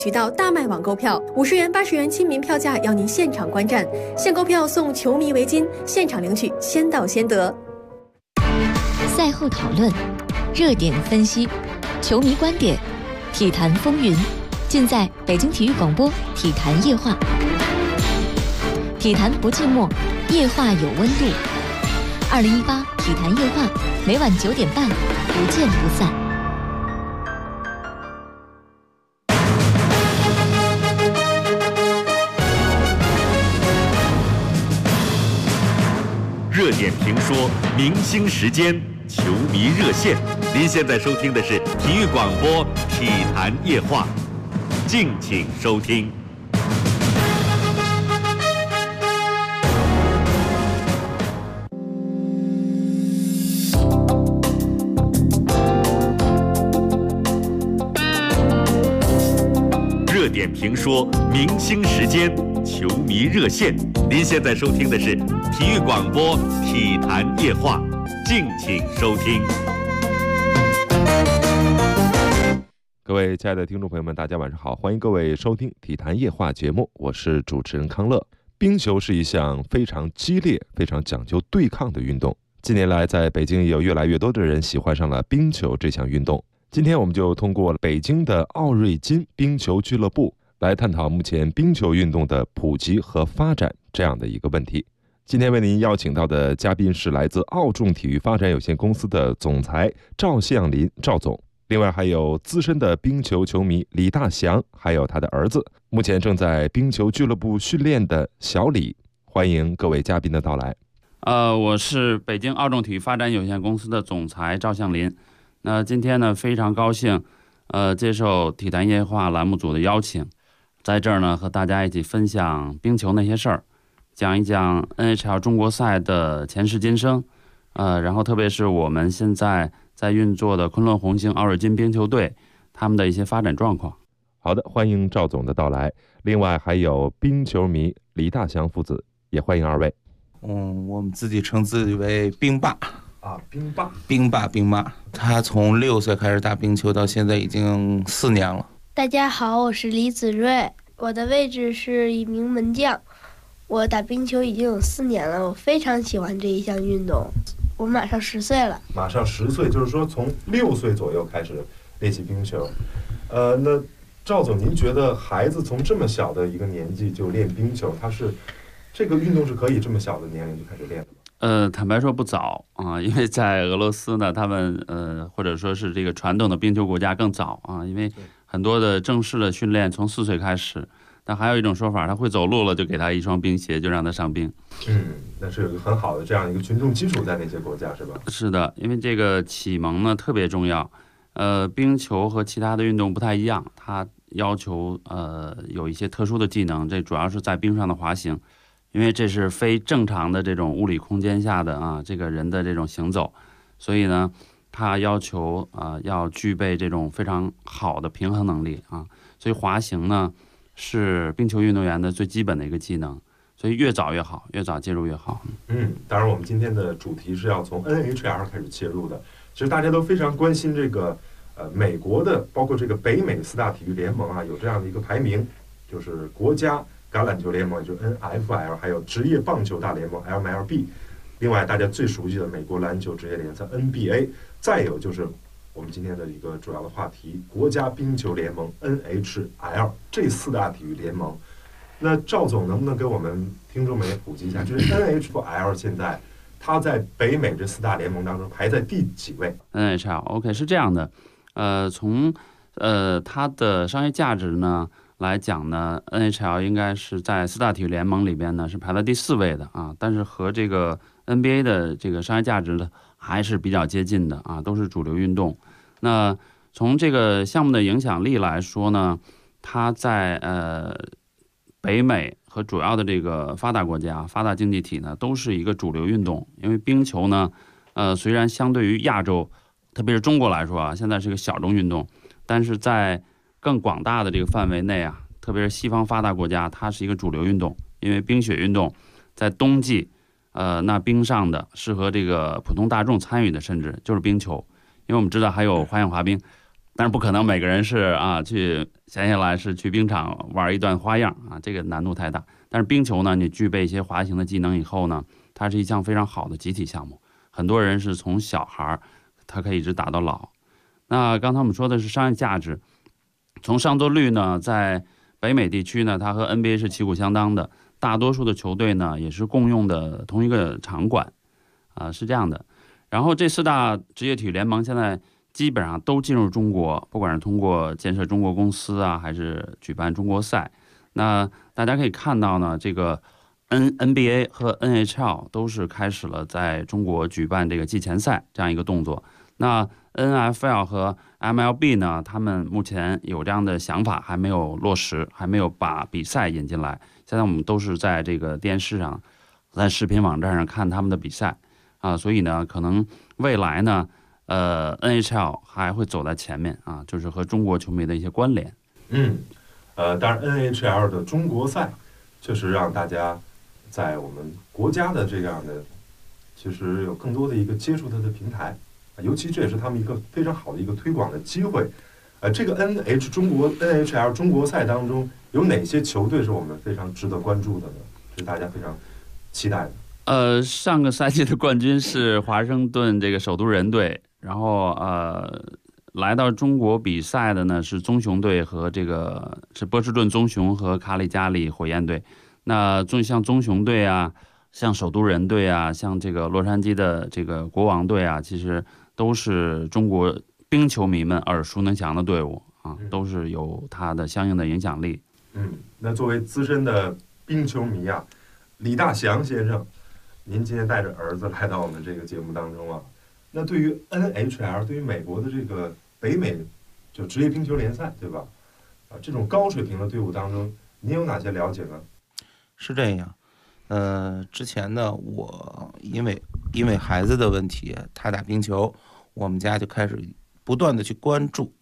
渠道大麦网购票，50元、80元亲民票价，邀您现场观战，现购票送球迷围巾，现场领取，先到先得。 赛后讨论，热点分析，球迷观点，体坛风云，尽在北京体育广播体坛夜话。体坛不寂寞，夜话有温度。2018体坛夜话，每晚9点半，不见不散。 热点评说，明星时间，球迷热线。您现在收听的是体育广播体坛夜话，敬请收听。热点评说，明星时间，球迷热线。您现在收听的是体育广播体坛夜话，敬请收听。 各位亲爱的听众朋友们，大家晚上好，欢迎各位收听体坛夜话节目，我是主持人康乐。冰球是一项非常激烈、非常讲究对抗的运动。近年来，在北京也有越来越多的人喜欢上了冰球这项运动。今天我们就通过北京的奥瑞金冰球俱乐部来探讨目前冰球运动的普及和发展这样的一个问题。今天为您邀请到的嘉宾是来自奥众体育发展有限公司的总裁赵向林赵总，另外还有资深的冰球球迷李大祥，还有他的儿子，目前正在冰球俱乐部训练的小李。欢迎各位嘉宾的到来。 我是北京奥众体育发展有限公司的总裁赵向林。那今天呢，非常高兴，接受体坛夜话栏目组的邀请，在这儿呢和大家一起分享冰球那些事儿，讲一讲 NHL 中国赛的前世今生，然后特别是我们现在在运作的昆仑红星奥瑞金冰球队，他们的一些发展状况。 好的，欢迎赵总的到来。另外还有冰球迷李大祥父子，也欢迎二位。 我们自己称自己为冰霸。冰霸，他从6岁开始打冰球，到现在已经4年了。 大家好，我是李子睿，我的位置是一名门将。我打冰球已经有4年了，我非常喜欢这一项运动。我马上10岁了。 马上10岁，就是说从6岁左右开始练习冰球。那赵总，您觉得孩子从这么小的一个年纪就练冰球，他是这个运动是可以这么小的年龄就开始练的吗？ 坦白说不早啊，因为在俄罗斯呢，他们或者说是这个传统的冰球国家更早啊，因为很多的正式的训练从4岁开始。但还有一种说法，他会走路了，就给他一双冰鞋，就让他上冰。 那是有一个很好的这样一个群众基础在那些国家，是吧？ 是的，因为这个启蒙呢特别重要。冰球和其他的运动不太一样，它要求有一些特殊的技能，这主要是在冰上的滑行。因为这是非正常的这种物理空间下的这个人的这种行走，所以呢，它要求要具备这种非常好的平衡能力啊。所以滑行呢是冰球运动员的最基本的一个技能，所以越早越好，越早介入越好。 当然我们今天的主题是要从 NHL 开始切入的。其实大家都非常关心这个美国的，包括这个北美4大体育联盟有这样的一个排名，就是国家橄榄球联盟，也就是 NFL， 还有职业棒球大联盟 MLB， 另外大家最熟悉的美国篮球职业联赛 NBA， 再有就是我们今天的一个主要的话题，国家冰球联盟 NHL， 这4大体育联盟。那赵总能不能给我们听众们也普及一下，就是 NHL 现在它在北美这4大联盟当中排在第几位？ NHL OK 是这样的，从它的商业价值呢来讲呢 ，NHL 应该是在4大体育联盟里边呢是排在第4位的啊，但是和这个 NBA 的这个商业价值呢还是比较接近的啊，都是主流运动。那从这个项目的影响力来说呢，它在北美和主要的这个发达国家、发达经济体呢都是一个主流运动。因为冰球呢，虽然相对于亚洲，特别是中国来说现在是个小众运动，但是在更广大的这个范围内特别是西方发达国家，它是一个主流运动。因为冰雪运动在冬季，那冰上的适合这个普通大众参与的，甚至就是冰球。因为我们知道还有花样滑冰， 但是不可能每个人是去闲下来是去冰场玩一段花样这个难度太大。但是冰球呢，你具备一些滑行的技能以后呢，它是一项非常好的集体项目，很多人是从小孩他可以一直打到老。那刚才我们说的是商业价值，从上座率呢，在北美地区呢，它和 NBA 是旗鼓相当的，大多数的球队呢也是共用的同一个场馆是这样的。然后这4大职业体育联盟现在基本上都进入中国，不管是通过建设中国公司还是举办中国赛。那大家可以看到呢，这个 NBA 和 NHL 都是开始了在中国举办这个季前赛这样一个动作。那 NFL 和 MLB 呢，他们目前有这样的想法，还没有落实，还没有把比赛引进来。现在我们都是在这个电视上，在视频网站上看他们的比赛所以呢，可能未来呢NHL 还会走在前面就是和中国球迷的一些关联。 当然 NHL 的中国赛确实让大家在我们国家的这样的其实有更多的一个接触它的平台，尤其这也是他们一个非常好的一个推广的机会。这个 NHL 中国赛当中有哪些球队是我们非常值得关注的呢？是大家非常期待的。 上个赛季的冠军是华盛顿这个首都人队，然后来到中国比赛的呢是棕熊队和这个是波士顿棕熊和卡里加里火焰队。那像棕熊队像首都人队像这个洛杉矶的这个国王队其实都是中国冰球迷们耳熟能详的队伍都是有它的相应的影响力。 那作为资深的冰球迷李大祥先生，您今天带着儿子来到我们这个节目当中那对于 NHL， 对于美国的这个北美就职业冰球联赛，对吧？这种高水平的队伍当中，您有哪些了解呢？ 是这样，之前呢，我因为孩子的问题，他打冰球，我们家就开始不断的去关注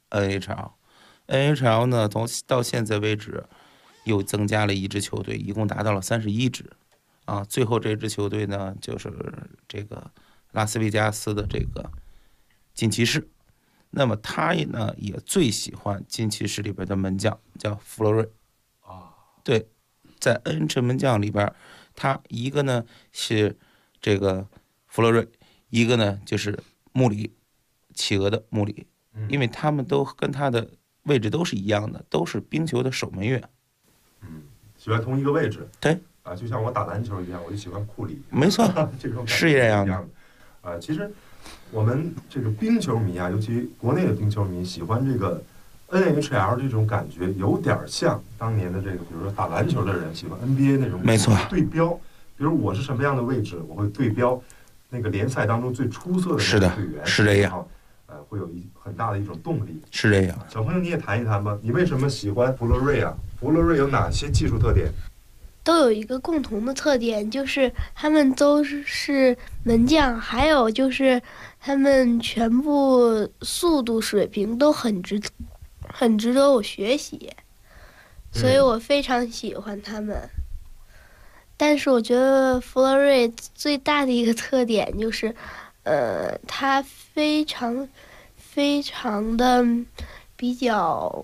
NHL。NHL 呢，到现在为止，又增加了1支球队，一共达到了31支。最后这支球队呢，就是这个拉斯维加斯的这个金骑士。那么他呢，也最喜欢金骑士里边的门将叫弗洛瑞。对，在 NHL 门将里边，他一个呢是这个弗洛瑞，一个呢就是穆里，企鹅的穆里，因为他们都跟他的位置都是一样的，都是冰球的守门员。 喜欢同一个位置。 对。 就像我打篮球一样，我就喜欢库里。 没错， 这种是这样的。其实我们这个冰球迷尤其国内的冰球迷喜欢这个 NHL 这种感觉，有点像当年的这个，比如说打篮球的人喜欢 NBA 那种。 没错。 对标，比如我是什么样的位置，我会对标那个联赛当中最出色的那个队员。 是这样。 会有很大的一种动力。 是这样。 小朋友，你也谈一谈吧，你为什么喜欢弗洛瑞弗洛瑞有哪些技术特点？ 都有一个共同的特点，就是他们都是门将，还有就是他们全部速度水平都很值得我学习，所以我非常喜欢他们。但是我觉得弗洛瑞最大的一个特点就是，他非常的比较，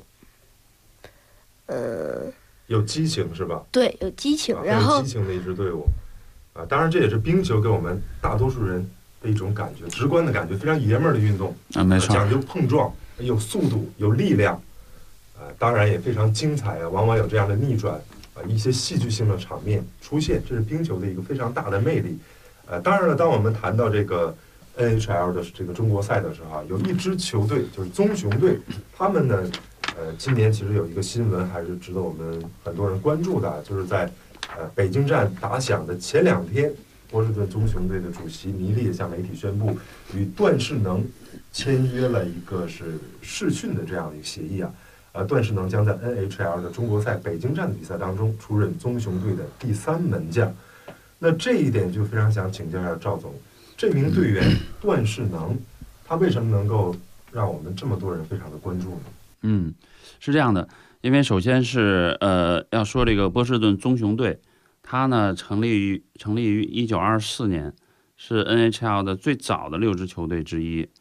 有激情是吧？ 对，有激情，然后有激情的一支队伍，当然这也是冰球给我们大多数人的一种感觉，直观的感觉，非常爷们儿的运动没错， 讲究碰撞，有速度，有力量，当然也非常精彩往往有这样的逆转，一些戏剧性的场面出现，这是冰球的一个非常大的魅力。当然了，当我们谈到这个 NHL 的这个中国赛的时候有一支球队就是棕熊队，他们呢。今年其实有一个新闻还是值得我们很多人关注的，就是在北京站打响的前2天，波士顿棕熊队的主席尼利向媒体宣布，与段世能签约了一个是试训的这样的一个协议段世能将在 NHL 的中国赛北京站的比赛当中出任棕熊队的第3门将。那这一点就非常想请教一下赵总，这名队员段世能，他为什么能够让我们这么多人非常的关注呢？ 是这样的，因为首先是要说这个波士顿棕熊队，它呢成立于1924年，是 NHL 的最早的6支球队之一。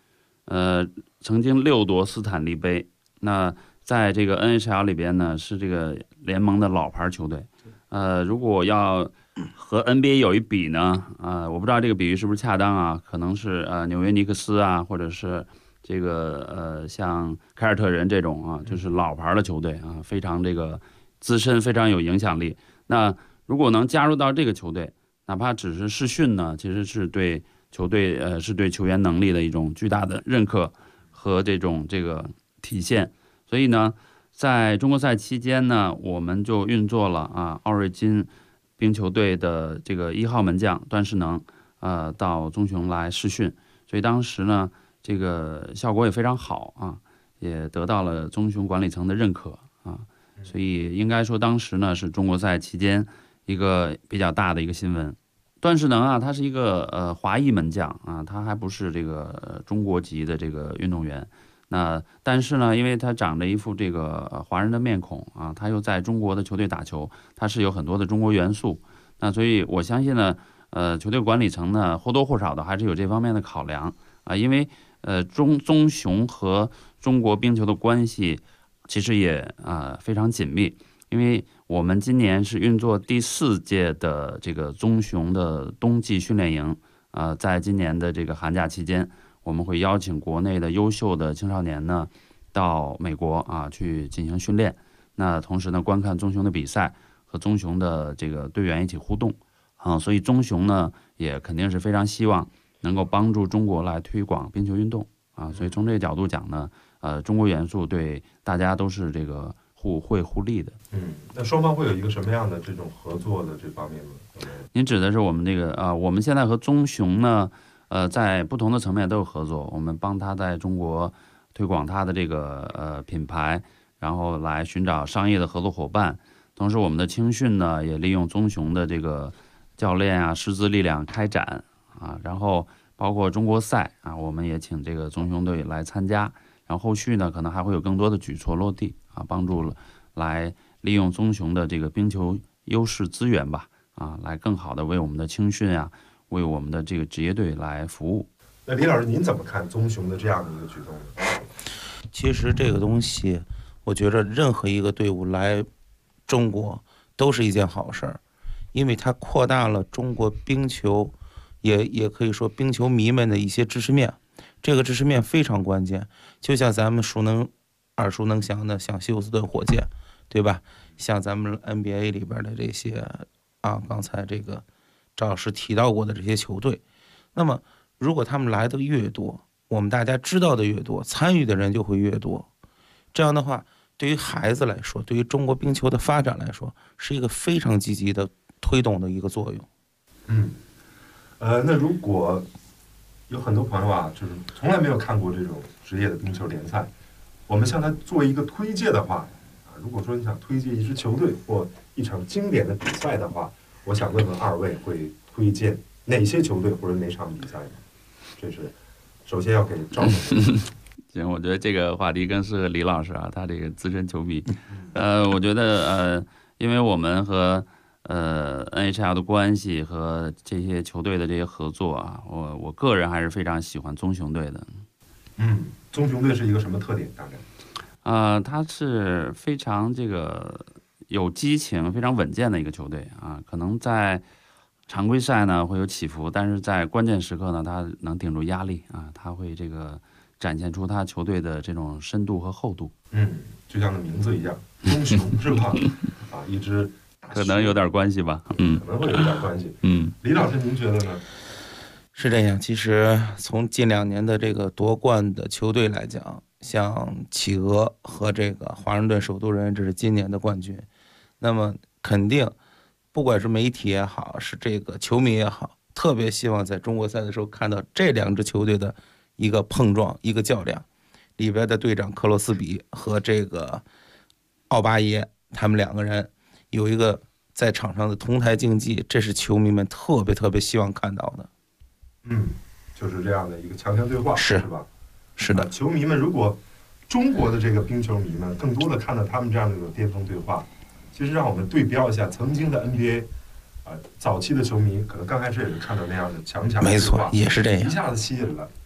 曾经6夺斯坦利杯。那在这个 NHL 里边呢，是这个联盟的老牌球队。如果要和 NBA 有一比呢，我不知道这个比喻是不是恰当啊？可能是纽约尼克斯啊，或者是这个像凯尔特人这种啊，就是老牌的球队啊，非常这个资深，非常有影响力。那如果能加入到这个球队，哪怕只是试训呢，其实是对球队是对球员能力的一种巨大的认可和这个体现。所以呢，在中国赛期间呢，我们就运作了奥瑞金冰球队的这个1号门将段世能到棕熊来试训。所以当时呢，这个效果也非常好啊，也得到了棕熊管理层的认可啊。所以应该说当时呢是中国赛期间一个比较大的一个新闻。段世能啊，他是一个华裔门将啊，他还不是这个中国籍的这个运动员。那但是呢，因为他长着一副这个华人的面孔啊，他又在中国的球队打球，他是有很多的中国元素。那所以我相信呢，球队管理层呢或多或少的还是有这方面的考量啊，因为棕熊和中国冰球的关系其实也非常紧密，因为我们今年是运作第4届的这个棕熊的冬季训练营，在今年的这个寒假期间，我们会邀请国内的优秀的青少年呢到美国去进行训练，那同时呢观看棕熊的比赛，和棕熊的这个队员一起互动所以棕熊呢也肯定是非常希望能够帮助中国来推广冰球运动所以从这个角度讲呢，中国元素对大家都是这个互惠互利的。 那双方会有一个什么样的这种合作的这方面呢？ 您指的是我们这个我们现在和棕熊呢在不同的层面都有合作，我们帮他在中国推广他的这个品牌，然后来寻找商业的合作伙伴。同时我们的青训呢也利用棕熊的这个教练师资力量开展然后包括中国赛我们也请这个棕熊队来参加，然后后续呢可能还会有更多的举措落地帮助来利用棕熊的这个冰球优势资源吧来更好的为我们的青训为我们的这个职业队来服务。 那李老师您怎么看棕熊的这样的一个举动呢？ 其实这个东西我觉得任何一个队伍来中国都是一件好事儿，因为它扩大了中国冰球也可以说冰球迷们的一些知识面，这个知识面非常关键。就像咱们耳熟能详的像休斯顿火箭，对吧？像咱们 NBA 里边的这些刚才这个赵老师提到过的这些球队，那么如果他们来的越多，我们大家知道的越多，参与的人就会越多。这样的话，对于孩子来说，对于中国冰球的发展来说，是一个非常积极的推动的一个作用。 那如果有很多朋友就是从来没有看过这种职业的冰球联赛，我们向他做一个推介的话如果说你想推荐一支球队或一场经典的比赛的话，我想问问二位会推荐哪些球队或者哪场比赛呢？这是首先要给赵总。 行，我觉得这个话题更适合李老师他这个资深球迷。我觉得因为我们和NHL 的关系和这些球队的这些合作我个人还是非常喜欢棕熊队的。 棕熊队是一个什么特点？大概它是非常这个有激情、非常稳健的一个球队可能在常规赛呢会有起伏，但是在关键时刻呢，他能顶住压力他会这个展现出他球队的这种深度和厚度。 就像那名字一样，棕熊是吧？一支可能有点关系吧。 可能会有点关系。李老师您觉得呢？ 是这样，其实从近2年的这个夺冠的球队来讲，像企鹅和这个华盛顿首都人，这是今年的冠军。那么肯定不管是媒体也好，是这个球迷也好，特别希望在中国赛的时候看到这2支球队的一个碰撞，一个较量。里边的队长克洛斯比和这个奥巴耶，他们2个人有一个在场上的同台竞技，这是球迷们特别希望看到的。 就是这样的一个强强对话，是吧？ 是的。 球迷们，如果中国的这个冰球迷们更多的看到他们这样的一种巅峰对话，其实让我们对标一下曾经的 NBA 早期的球迷，可能刚开始也是看到那样的强强的对话， 没错，也是这样， 一下子吸引了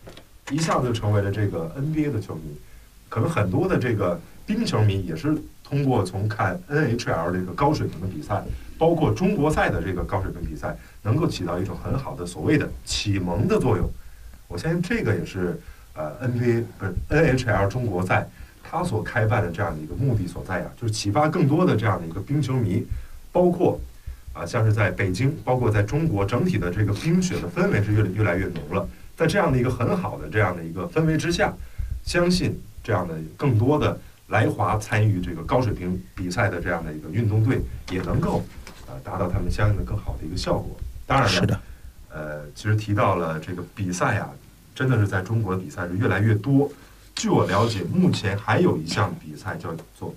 一下子就成为了这个 NBA 的球迷。可能很多的这个冰球迷也是通过从看 NHL 这个高水平的比赛，包括中国赛的这个高水平比赛，能够起到一种很好的所谓的启蒙的作用。我相信这个也是NBA 不是 NHL 中国赛它所开办的这样的一个目的所在啊，就是启发更多的这样的一个冰球迷，包括像是在北京，包括在中国整体的这个冰雪的氛围是越来越浓了。在这样的一个很好的这样的一个氛围之下，相信这样的更多的来华参与这个高水平比赛的这样的一个运动队，也能够达到他们相应的更好的一个效果。当然了， 是的， 其实提到了这个比赛啊，真的是在中国的比赛是越来越多。据我了解，目前还有一项比赛叫做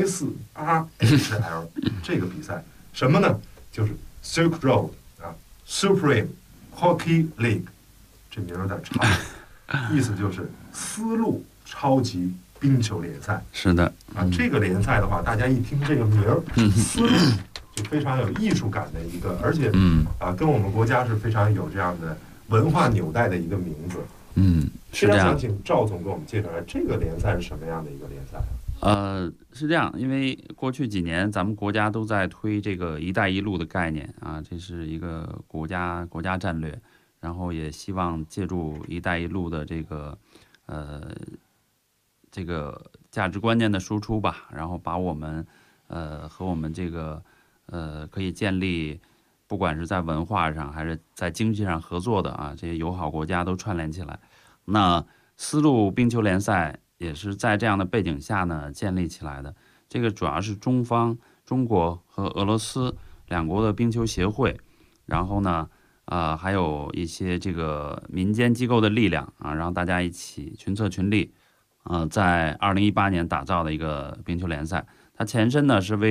SRHL 这个比赛，什么呢？就是 Silk Road Supreme Hockey League， 这名有点长，意思就是丝路超级冰球联赛。 是的， 这个联赛的话，大家一听这个名儿，丝路就非常有艺术感的一个，而且跟我们国家是非常有这样的文化纽带的一个名字。 是这样。 想请赵总给我们介绍一下这个联赛是什么样的一个联赛？ 是这样，因为过去几年咱们国家都在推这个"一带一路"的概念啊，这是一个国家战略，然后也希望借助"一带一路"的这个价值观念的输出吧，然后把我们和我们这个可以建立不管是在文化上还是在经济上合作的这些友好国家都串联起来。那丝路冰球联赛也是在这样的背景下呢建立起来的。这个主要是中国和俄罗斯两国的冰球协会，然后呢还有一些这个民间机构的力量让大家一起群策群力，在2018年打造的一个冰球联赛。它前身呢是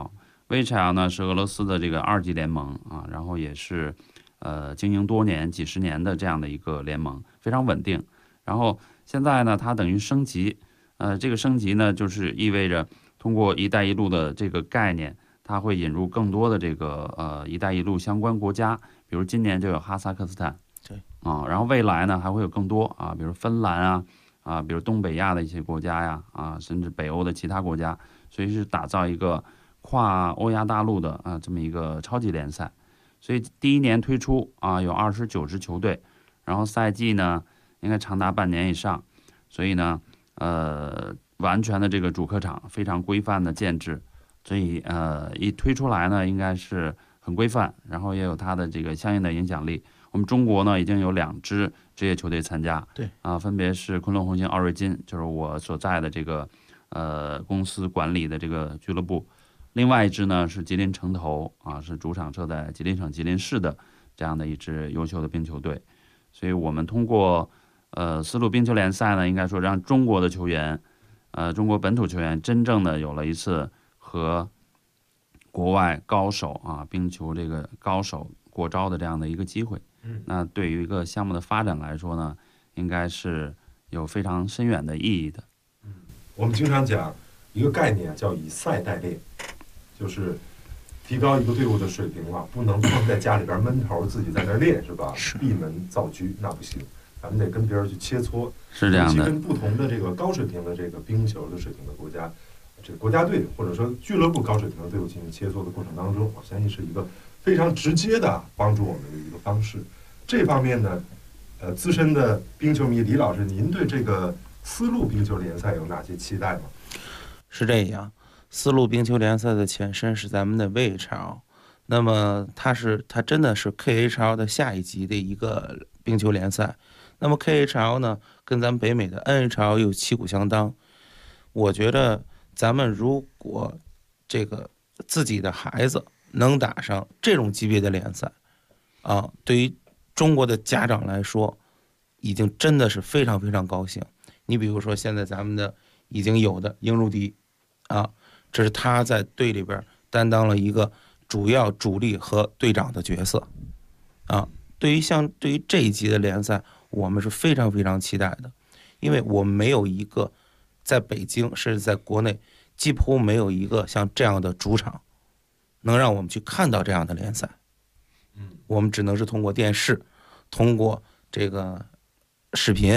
VHL 呢是俄罗斯的这个2级联盟然后也是经营多年几十年的这样的一个联盟，非常稳定。然后现在呢它等于升级，这个升级呢就是意味着通过"一带一路"的这个概念，它会引入更多的这个"一带一路"相关国家，比如今年就有哈萨克斯坦， 对然后未来呢还会有更多比如芬兰比如东北亚的一些国家呀甚至北欧的其他国家，所以是打造一个跨欧亚大陆的这么一个超级联赛。所以第一年推出有29支球队，然后赛季呢应该长达半年以上，所以呢完全的这个主客场非常规范的建制，所以一推出来呢应该是很规范，然后也有它的这个相应的影响力。我们中国呢已经有2支职业球队参加， 对分别是昆仑红星奥瑞金，就是我所在的这个公司管理的这个俱乐部，另外一支呢是吉林城投是主场设在吉林省吉林市的这样的一支优秀的冰球队。所以我们通过丝路冰球联赛呢，应该说让中国的球员中国本土球员真正的有了一次和国外高手冰球这个高手过招的这样的一个机会。那对于一个项目的发展来说呢，应该是有非常深远的意义的。 我们经常讲一个概念叫以赛代练，就是提高一个队伍的水平不能光在家里边闷头自己在那练，是吧？闭门造车那不行，咱们得跟别人去切磋。 是这样的， 跟不同的这个高水平的这个冰球的水平的国家，这个国家队或者说俱乐部高水平的队伍进行切磋的过程当中，我相信是一个非常直接的帮助我们的一个方式。这方面呢，资深的冰球迷李老师，您对这个丝路冰球联赛有哪些期待吗？ 是这样，丝路冰球联赛的前身是咱们的 VHL， 那么它真的是 KHL 的下一级的一个冰球联赛。那么 KHL 呢，跟咱们北美的 NHL 又旗鼓相当。我觉得咱们如果这个自己的孩子能打上这种级别的联赛对于中国的家长来说，已经真的是非常非常高兴。你比如说现在咱们的已经有的英如迪这是他在队里边担当了一个主力和队长的角色对于这一级的联赛，我们是非常非常期待的，因为我们没有一个在北京甚至在国内几乎没有一个像这样的主场能让我们去看到这样的联赛。我们只能是通过电视，通过这个视频，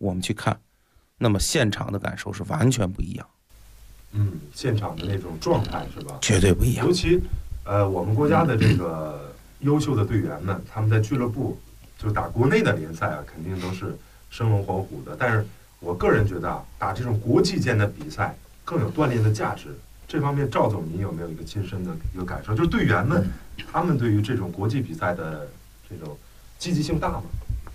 我们去看，那么现场的感受是完全不一样。 现场的那种状态是吧？ 绝对不一样。 尤其我们国家的这个优秀的队员们，他们在俱乐部就打国内的联赛啊，肯定都是生龙活虎的。但是我个人觉得啊，打这种国际间的比赛更有锻炼的价值。这方面，赵总您有没有一个亲身的一个感受？就是队员们，他们对于这种国际比赛的这种积极性大吗？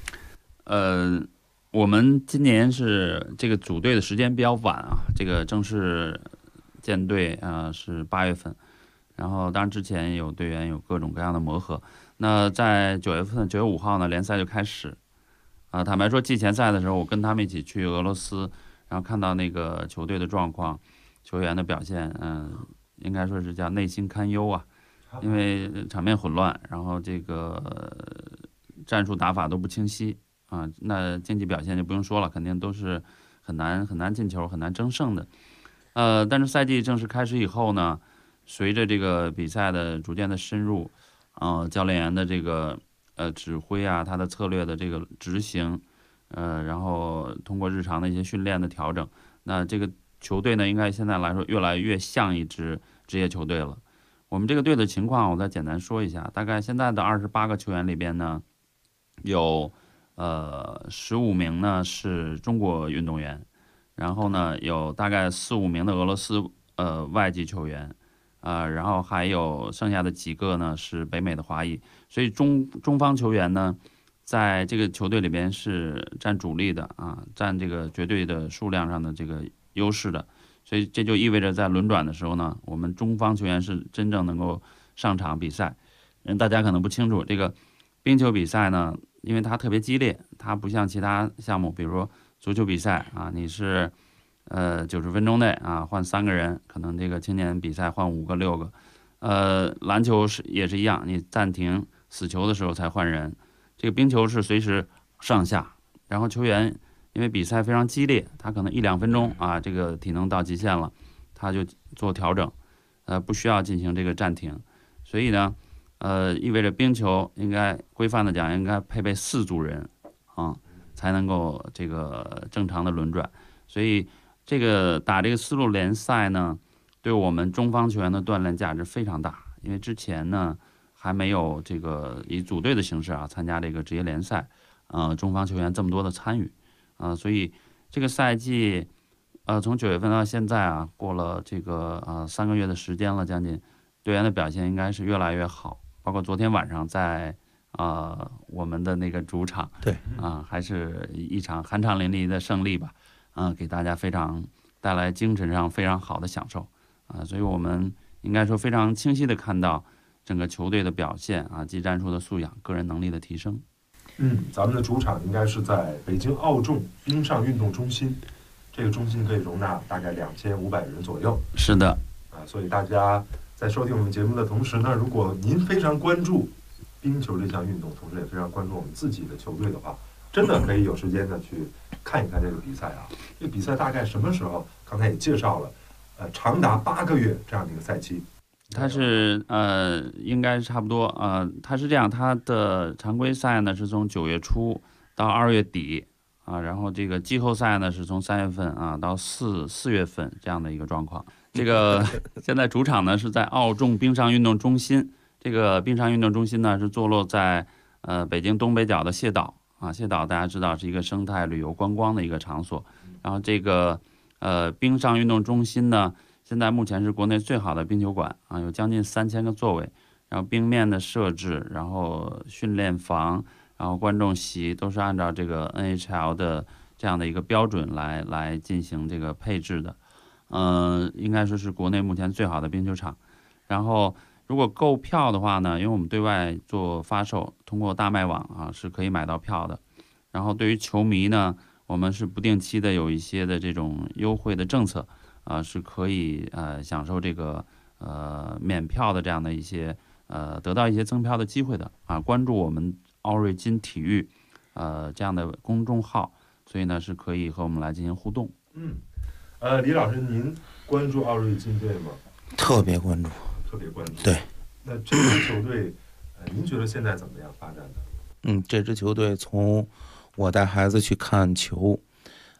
我们今年是这个组队的时间比较晚啊，这个正式建队是8月份，然后当然之前有队员有各种各样的磨合。那在9月份9月5号呢，联赛就开始。坦白说，季前赛的时候，我跟他们一起去俄罗斯，然后看到那个球队的状况、球员的表现，应该说是叫内心堪忧啊，因为场面混乱，然后这个战术打法都不清晰。那竞技表现就不用说了，肯定都是很难进球、很难争胜的。但是赛季正式开始以后呢，随着这个比赛的逐渐的深入，教练员的这个指挥啊，他的策略的这个执行，然后通过日常的一些训练的调整，那这个球队呢，应该现在来说越来越像一支职业球队了。我们这个队的情况，我再简单说一下，大概现在的28个球员里边呢，有15名呢是中国运动员，然后呢有大概4、5名的俄罗斯外籍球员，然后还有剩下的几个呢是北美的华裔，所以中方球员呢在这个球队里边是占主力的啊，占这个绝对的数量上的这个优势的，所以这就意味着在轮转的时候呢，我们中方球员是真正能够上场比赛。大家可能不清楚，这个冰球比赛呢，因为它特别激烈，它不像其他项目，比如说足球比赛啊，你是90分钟内啊换3个人，可能这个青年比赛换5个6个，篮球也是一样，你暂停死球的时候才换人，这个冰球是随时上下，然后球员因为比赛非常激烈，他可能1、2分钟啊，这个体能到极限了，他就做调整，不需要进行这个暂停，所以呢。意味着冰球应该规范的讲，应该配备4组人啊，才能够这个正常的轮转。所以这个打这个丝路联赛呢，对我们中方球员的锻炼价值非常大。因为之前呢还没有这个以组队的形式啊参加这个职业联赛，中方球员这么多的参与，所以这个赛季从9月份到现在啊，过了这个3个月的时间了，将近，队员的表现应该是越来越好。包括昨天晚上在我们的那个主场， 对还是一场酣畅淋漓的胜利吧，给大家带来精神上非常好的享受所以我们应该说非常清晰的看到整个球队的表现技战术的素养、个人能力的提升。 咱们的主场应该是在北京奥众冰上运动中心，这个中心可以容纳大概2500人左右。 是的， 所以大家在收听我们节目的同时呢，如果您非常关注冰球这项运动，同时也非常关注我们自己的球队的话，真的可以有时间的去看一看这个比赛啊。这个比赛大概什么时候？刚才也介绍了，长达8个月这样的一个赛期。 它是应该差不多它是这样，它的常规赛呢是从9月初到2月底然后这个季后赛呢是从3月份到4月份这样的一个状况。这个现在主场呢是在奥众冰上运动中心，这个冰上运动中心呢是坐落在北京东北角的蟹岛蟹岛大家知道是一个生态旅游观光的一个场所。然后这个冰上运动中心呢，现在目前是国内最好的冰球馆有将近3000个座位，然后冰面的设置，然后训练房，然后观众席都是按照这个 NHL 的这样的一个标准来进行这个配置的。应该说是国内目前最好的冰球场。然后如果购票的话呢，因为我们对外做发售，通过大麦网是可以买到票的。然后对于球迷呢，我们是不定期的有一些的这种优惠的政策是可以享受这个免票的这样的一些得到一些增票的机会的关注我们奥瑞金体育这样的公众号，所以呢是可以和我们来进行互动。 李老师，您关注奥瑞金队吗？ 特别关注。对。 那这支球队，您觉得现在怎么样发展的？ 这支球队从我带孩子去看球，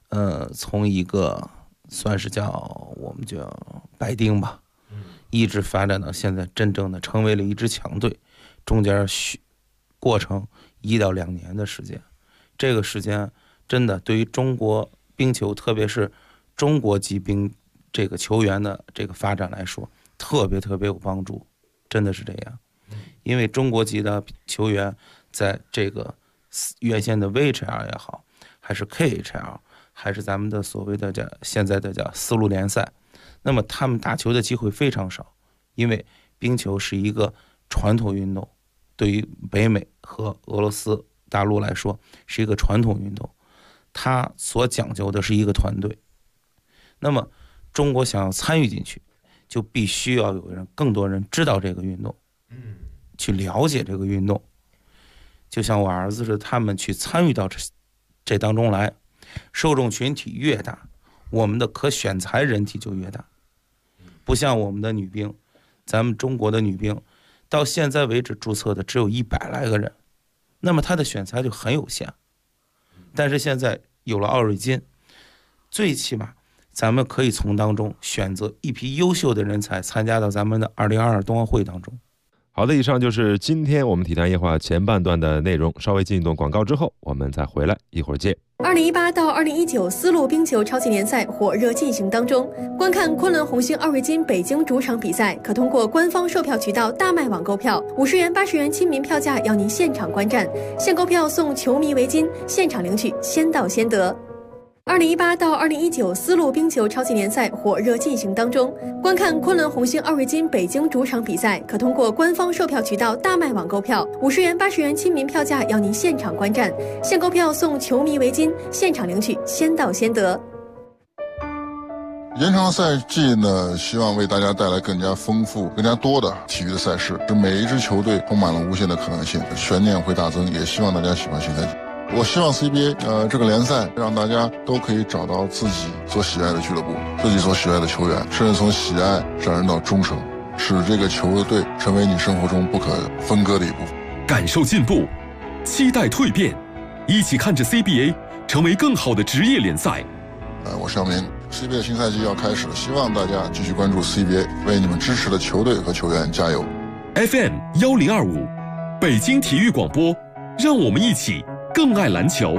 从一个算是我们叫白丁吧，一直发展到现在真正的成为了一支强队，中间过程1到2年的时间，这个时间真的对于中国冰球，特别是中国籍冰这个球员的这个发展来说，特别有帮助，真的是这样。因为中国籍的球员在这个原先的 VHL 也好，还是 KHL， 还是咱们的所谓的现在的叫丝路联赛，那么他们打球的机会非常少，因为冰球是一个传统运动，对于北美和俄罗斯大陆来说是一个传统运动，它所讲究的是一个团队。那么中国想要参与进去，就必须要有更多人知道这个运动，去了解这个运动。就像我儿子是他们去参与到这当中来，受众群体越大，我们的可选材人体就越大。不像我们的女兵，咱们中国的女兵到现在为止注册的只有100来个人，那么她的选材就很有限。但是现在有了奥瑞金，最起码咱们可以从当中选择一批优秀的人才参加到咱们的2022冬奥会当中。 好的，以上就是今天我们体坛夜话前半段的内容，稍微进一段广告之后我们再回来，一会儿见。 2018到2019丝路冰球超级联赛火热进行当中，观看昆仑红星奥瑞金北京主场比赛，可通过官方售票渠道大麦网购票，50元、80元亲民票价，邀您现场观战，现购票送球迷围巾，现场领取，先到先得。2018到2019丝路冰球超级联赛火热进行当中，观看昆仑红星奥瑞金北京主场比赛，可通过官方售票渠道大麦网购票，50元、80元亲民票价，邀您现场观战，现购票送球迷围巾，现场领取，先到先得。 延长赛季呢，希望为大家带来更加丰富、更加多的体育的赛事，使每一支球队充满了无限的可能性，悬念会大增，也希望大家喜欢新赛季。我希望 CBA 这个联赛让大家都可以找到自己所喜爱的俱乐部，自己所喜爱的球员，甚至从喜爱上升到忠诚，使这个球队成为你生活中不可分割的一部分。 感受进步，期待蜕变，一起看着 CBA 成为更好的职业联赛。 我是姚明， CBA 新赛季要开始了，希望大家继续关注 CBA， 为你们支持的球队和球员加油。 FM 1025，北京体育广播，让我们一起更爱篮球。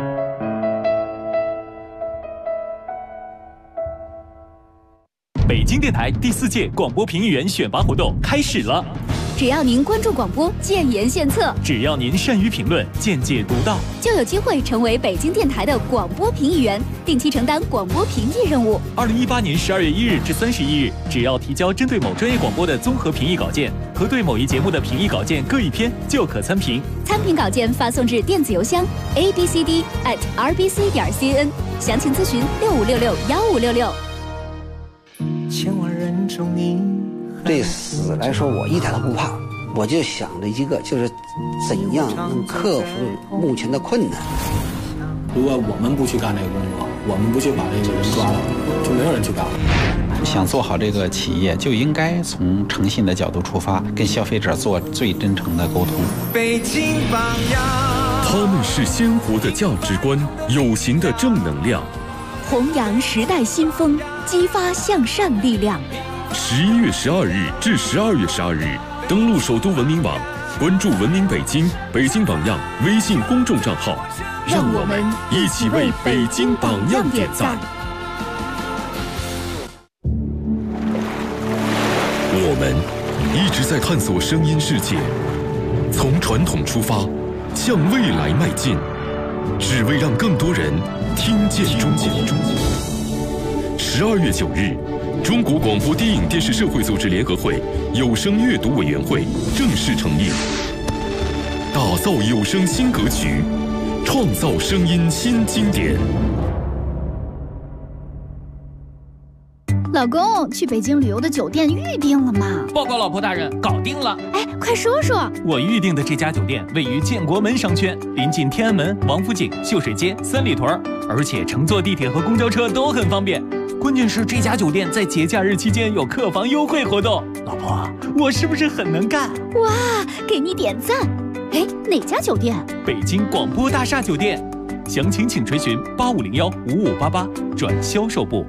北京电台第4届广播评议员选拔活动开始了。 只要您关注广播，建言献策； 只要您善于评论，见解独到， 就有机会成为北京电台的广播评议员，定期承担广播评议任务。 2018年12月1日至31日，只要提交针对某专业广播的综合评议稿件和对某一节目的评议稿件各1篇，就可参评。 参评稿件发送至电子邮箱 abcd@rbc.cn， 详情咨询65661566。 千万人中你。对死来说，我一点都不怕，我就想着一个，就是怎样能克服目前的困难。 如果我们不去干这个工作，我们不去把这个人抓了，就没有人去干了。 想做好这个企业，就应该从诚信的角度出发，跟消费者做最真诚的沟通。 北京榜样，他们是鲜活的价值观，有形的正能量， 弘扬时代新风，激发向善力量。 11月12日至12月12日，登录首都文明网，关注文明北京、北京榜样微信公众账号， 让我们一起为北京榜样点赞。我们一直在探索声音世界，从传统出发，向未来迈进，只为让更多人听见中国。12月9日。中国广播电影电视社会组织联合会有声阅读委员会正式成立，打造有声新格局，创造声音新经典。 老公，去北京旅游的酒店预定了吗？ 报告老婆大人，搞定了。 哎，快说说。 我预定的这家酒店位于建国门商圈，临近天安门、王府井、秀水街、三里屯，而且乘坐地铁和公交车都很方便。关键是这家酒店在节假日期间有客房优惠活动。老婆，我是不是很能干？ 哇，给你点赞。哎，哪家酒店？ 北京广播大厦酒店。 详情请垂询8501-5588转销售部。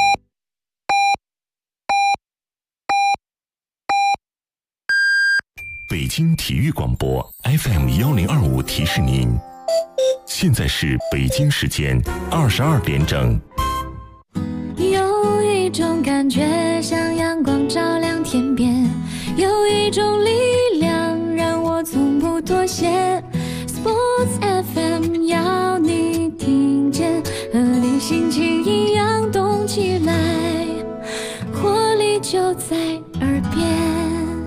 北京体育广播 FM1025提示您，现在是北京时间22点整。 有一种感觉像阳光照亮天边，有一种力量让我从不妥协。Sports FM 要你听见，和你心情一样动起来，活力就在耳边。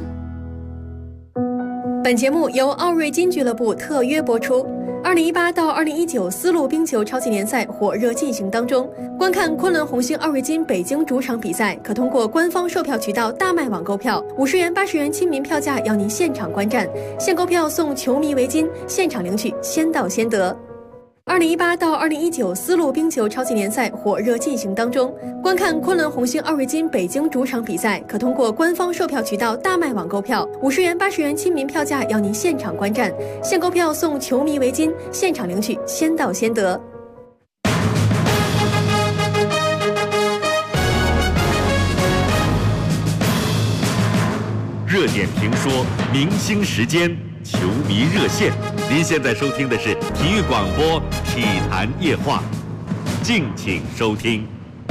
本节目由奥瑞金俱乐部特约播出。2018到2019丝路冰球超级联赛火热进行当中，观看昆仑红星奥瑞金北京主场比赛，可通过官方售票渠道大麦网购票，50元、80元亲民票价，邀您现场观战，现购票送球迷围巾，现场领取，先到先得。2018到2019丝路冰球超级联赛火热进行当中，观看昆仑红星奥瑞金北京主场比赛，可通过官方售票渠道大麦网购票，50元、80元亲民票价，邀您现场观战，现购票送球迷围巾，现场领取，先到先得。 热点评说，明星时间，球迷热线。您现在收听的是体育广播体坛夜话，敬请收听。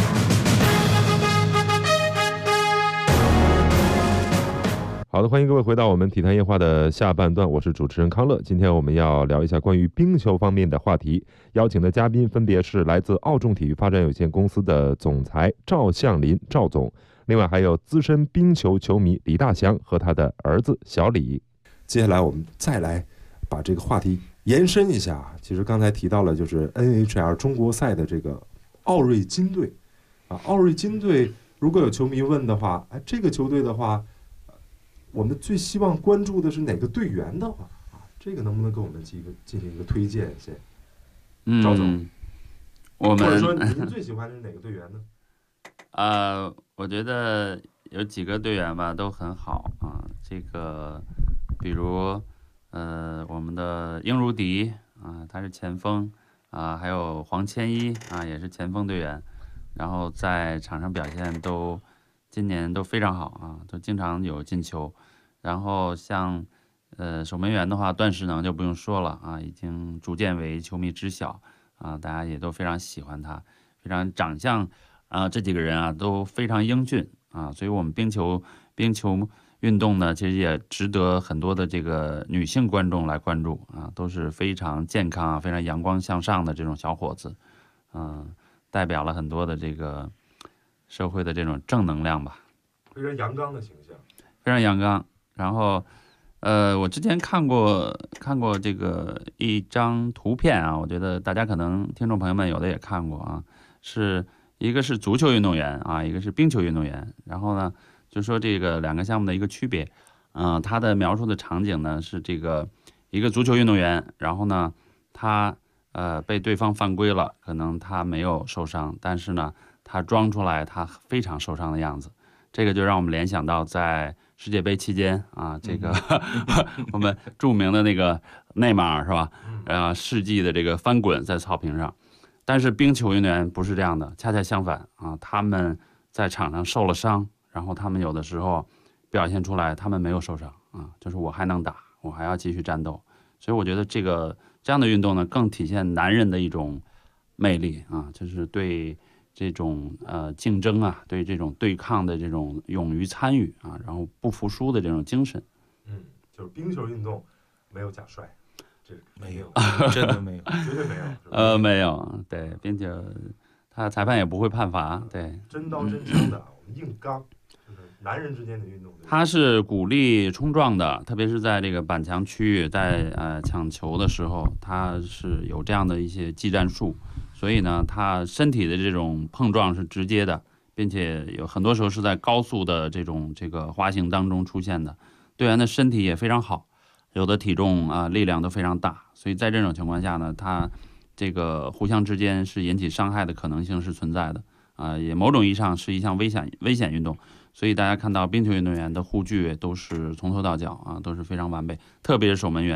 好的，欢迎各位回到我们体坛夜话的下半段，我是主持人康乐。今天我们要聊一下关于冰球方面的话题，邀请的嘉宾分别是来自奥众体育发展有限公司的总裁赵向林赵总，另外还有资深冰球球迷李大祥和他的儿子小李。接下来我们再来把这个话题延伸一下，其实刚才提到了就是 NHL 中国赛的这个奥瑞金队啊，奥瑞金队如果有球迷问的话，这个球队的话，我们最希望关注的是哪个队员的话啊，这个能不能给我们进行一个推荐先？赵总， 我们或者说您最喜欢的是哪个队员呢？ 我觉得有几个队员吧都很好啊，这个比如我们的英如迪啊，他是前锋啊，还有黄千一啊，也是前锋队员，然后在场上表现今年都非常好啊，都经常有进球。然后像守门员的话，段世能就不用说了啊，已经逐渐为球迷知晓啊，大家也都非常喜欢他，非常长相啊，这几个人啊都非常英俊啊，所以我们冰球运动呢，其实也值得很多的这个女性观众来关注啊，都是非常健康啊、非常阳光向上的这种小伙子，代表了很多的这个社会的这种正能量吧， 非常阳刚的形象， 非常阳刚。然后，我之前看过这个一张图片啊，我觉得大家可能听众朋友们有的也看过啊，一个是足球运动员啊，一个是冰球运动员。然后呢，就说这个两个项目的一个区别，他的描述的场景呢是这个一个足球运动员，然后呢他被对方犯规了，可能他没有受伤，但是呢他装出来他非常受伤的样子，这个就让我们联想到在世界杯期间啊，这个我们著名的那个内马尔是吧？世纪的这个翻滚在草坪上，但是冰球运动员不是这样的，恰恰相反啊，他们在场上受了伤，然后他们有的时候表现出来他们没有受伤啊，就是我还能打，我还要继续战斗。所以我觉得这样的运动呢，更体现男人的一种魅力啊，就是对这种竞争啊，对这种对抗的这种勇于参与啊，然后不服输的这种精神。 就是冰球运动没有假摔，这没有，真的没有， 绝对没有。 没有，对，并且他裁判也不会判罚，对， 真刀真枪的，我们硬刚，就是男人之间的运动。 他是鼓励冲撞的，特别是在这个板墙区域，在抢球的时候，他是有这样的一些技战术。所以呢，他身体的这种碰撞是直接的，并且有很多时候是在高速的这个滑行当中出现的。队员的身体也非常好，有的体重力量都非常大，所以在这种情况下呢，他这个互相之间是引起伤害的可能性是存在的也某种意义上是一项危险运动。所以大家看到冰球运动员的护具都是从头到脚都是非常完备，特别是守门员。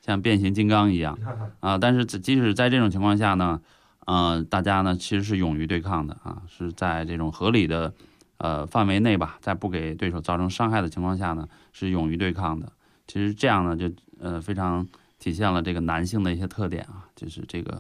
像变形金刚一样啊。但是即使在这种情况下呢，大家呢其实是勇于对抗的啊，是在这种合理的范围内吧，在不给对手造成伤害的情况下呢，是勇于对抗的。其实这样呢，就非常体现了这个男性的一些特点啊，就是这个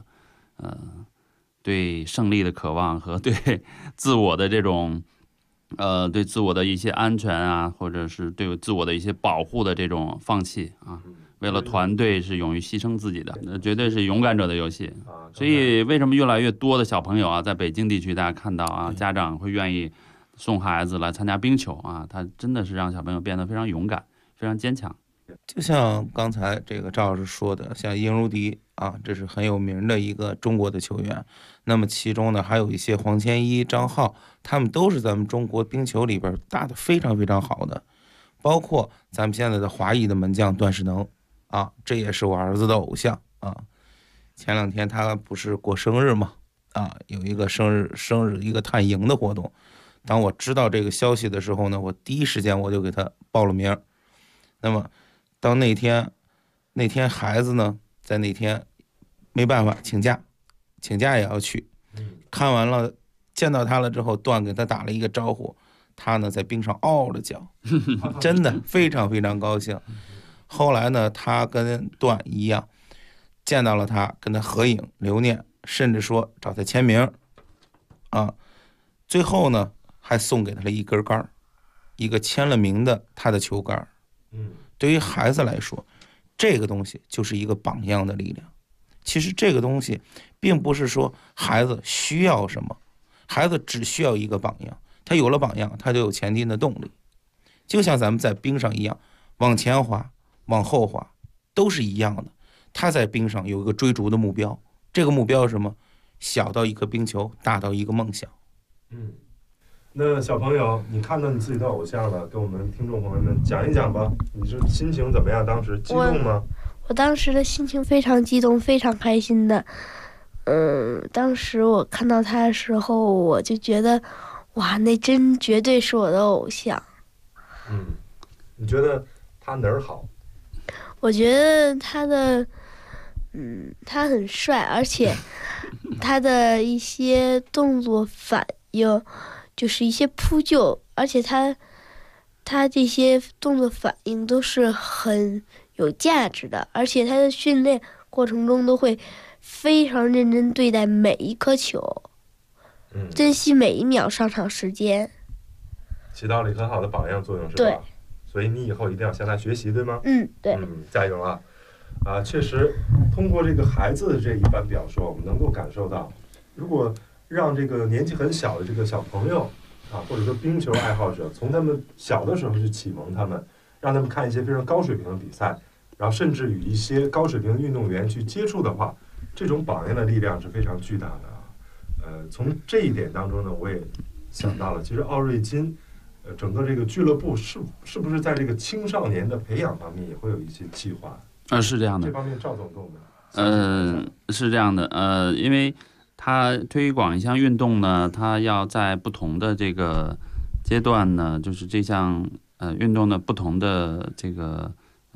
对胜利的渴望和对自我的这种对自我的一些安全啊，或者是对自我的一些保护的这种放弃啊。为了团队是勇于牺牲自己的，那绝对是勇敢者的游戏。所以为什么越来越多的小朋友啊，在北京地区大家看到啊，家长会愿意送孩子来参加冰球啊，他真的是让小朋友变得非常勇敢，非常坚强。 就像刚才这个赵老师说的，像殷如迪啊，这是很有名的一个中国的球员。那么其中呢，还有一些黄千一、张浩，他们都是咱们中国冰球里边打得非常非常好的。包括咱们现在的华裔的门将段世能啊，这也是我儿子的偶像啊。前2天他不是过生日嘛，啊，有一个生日一个探营的活动。当我知道这个消息的时候呢，我第一时间我就给他报了名。那么到那天孩子呢，在那天没办法请假也要去。看完了见到他了之后，段给他打了一个招呼，他呢在冰上嗷了叫，真的非常非常高兴。后来呢，他跟段一样，见到了他，跟他合影留念，甚至说找他签名啊。最后呢，还送给他了一根杆，一个签了名的他的球杆。对于孩子来说，这个东西就是一个榜样的力量。其实这个东西并不是说孩子需要什么，孩子只需要一个榜样，他有了榜样，他就有前进的动力。就像咱们在冰上一样，往前滑往后滑都是一样的，他在冰上有一个追逐的目标，这个目标是什么？小到一颗冰球，大到一个梦想。 那小朋友，你看到你自己的偶像了，跟我们听众朋友们讲一讲吧。你是心情怎么样？当时激动吗？ 我当时的心情非常激动，非常开心的。当时我看到他的时候，我就觉得，哇，那真绝对是我的偶像。 你觉得他哪儿好？ 我觉得他的，他很帅，而且他的一些动作反应。就是一些扑救，而且他这些动作反应都是很有价值的，而且他的训练过程中都会非常认真对待每一颗球，珍惜每一秒上场时间， 起到了很好的榜样作用，是吧？ 对， 所以你以后一定要向他学习，对吗？ 对。 加油啊！确实，通过这个孩子的这一番表述，我们能够感受到，如果让这个年纪很小的这个小朋友啊，或者说冰球爱好者，从他们小的时候去启蒙他们，让他们看一些非常高水平的比赛，然后甚至与一些高水平的运动员去接触的话，这种榜样的力量是非常巨大的啊。从这一点当中呢，我也想到了，其实奥瑞金，整个这个俱乐部是不是在这个青少年的培养方面也会有一些计划？ 是这样的。 这方面赵总跟我们是这样的，因为他推广一项运动呢，他要在不同的这个阶段呢，就是这项运动的不同的这个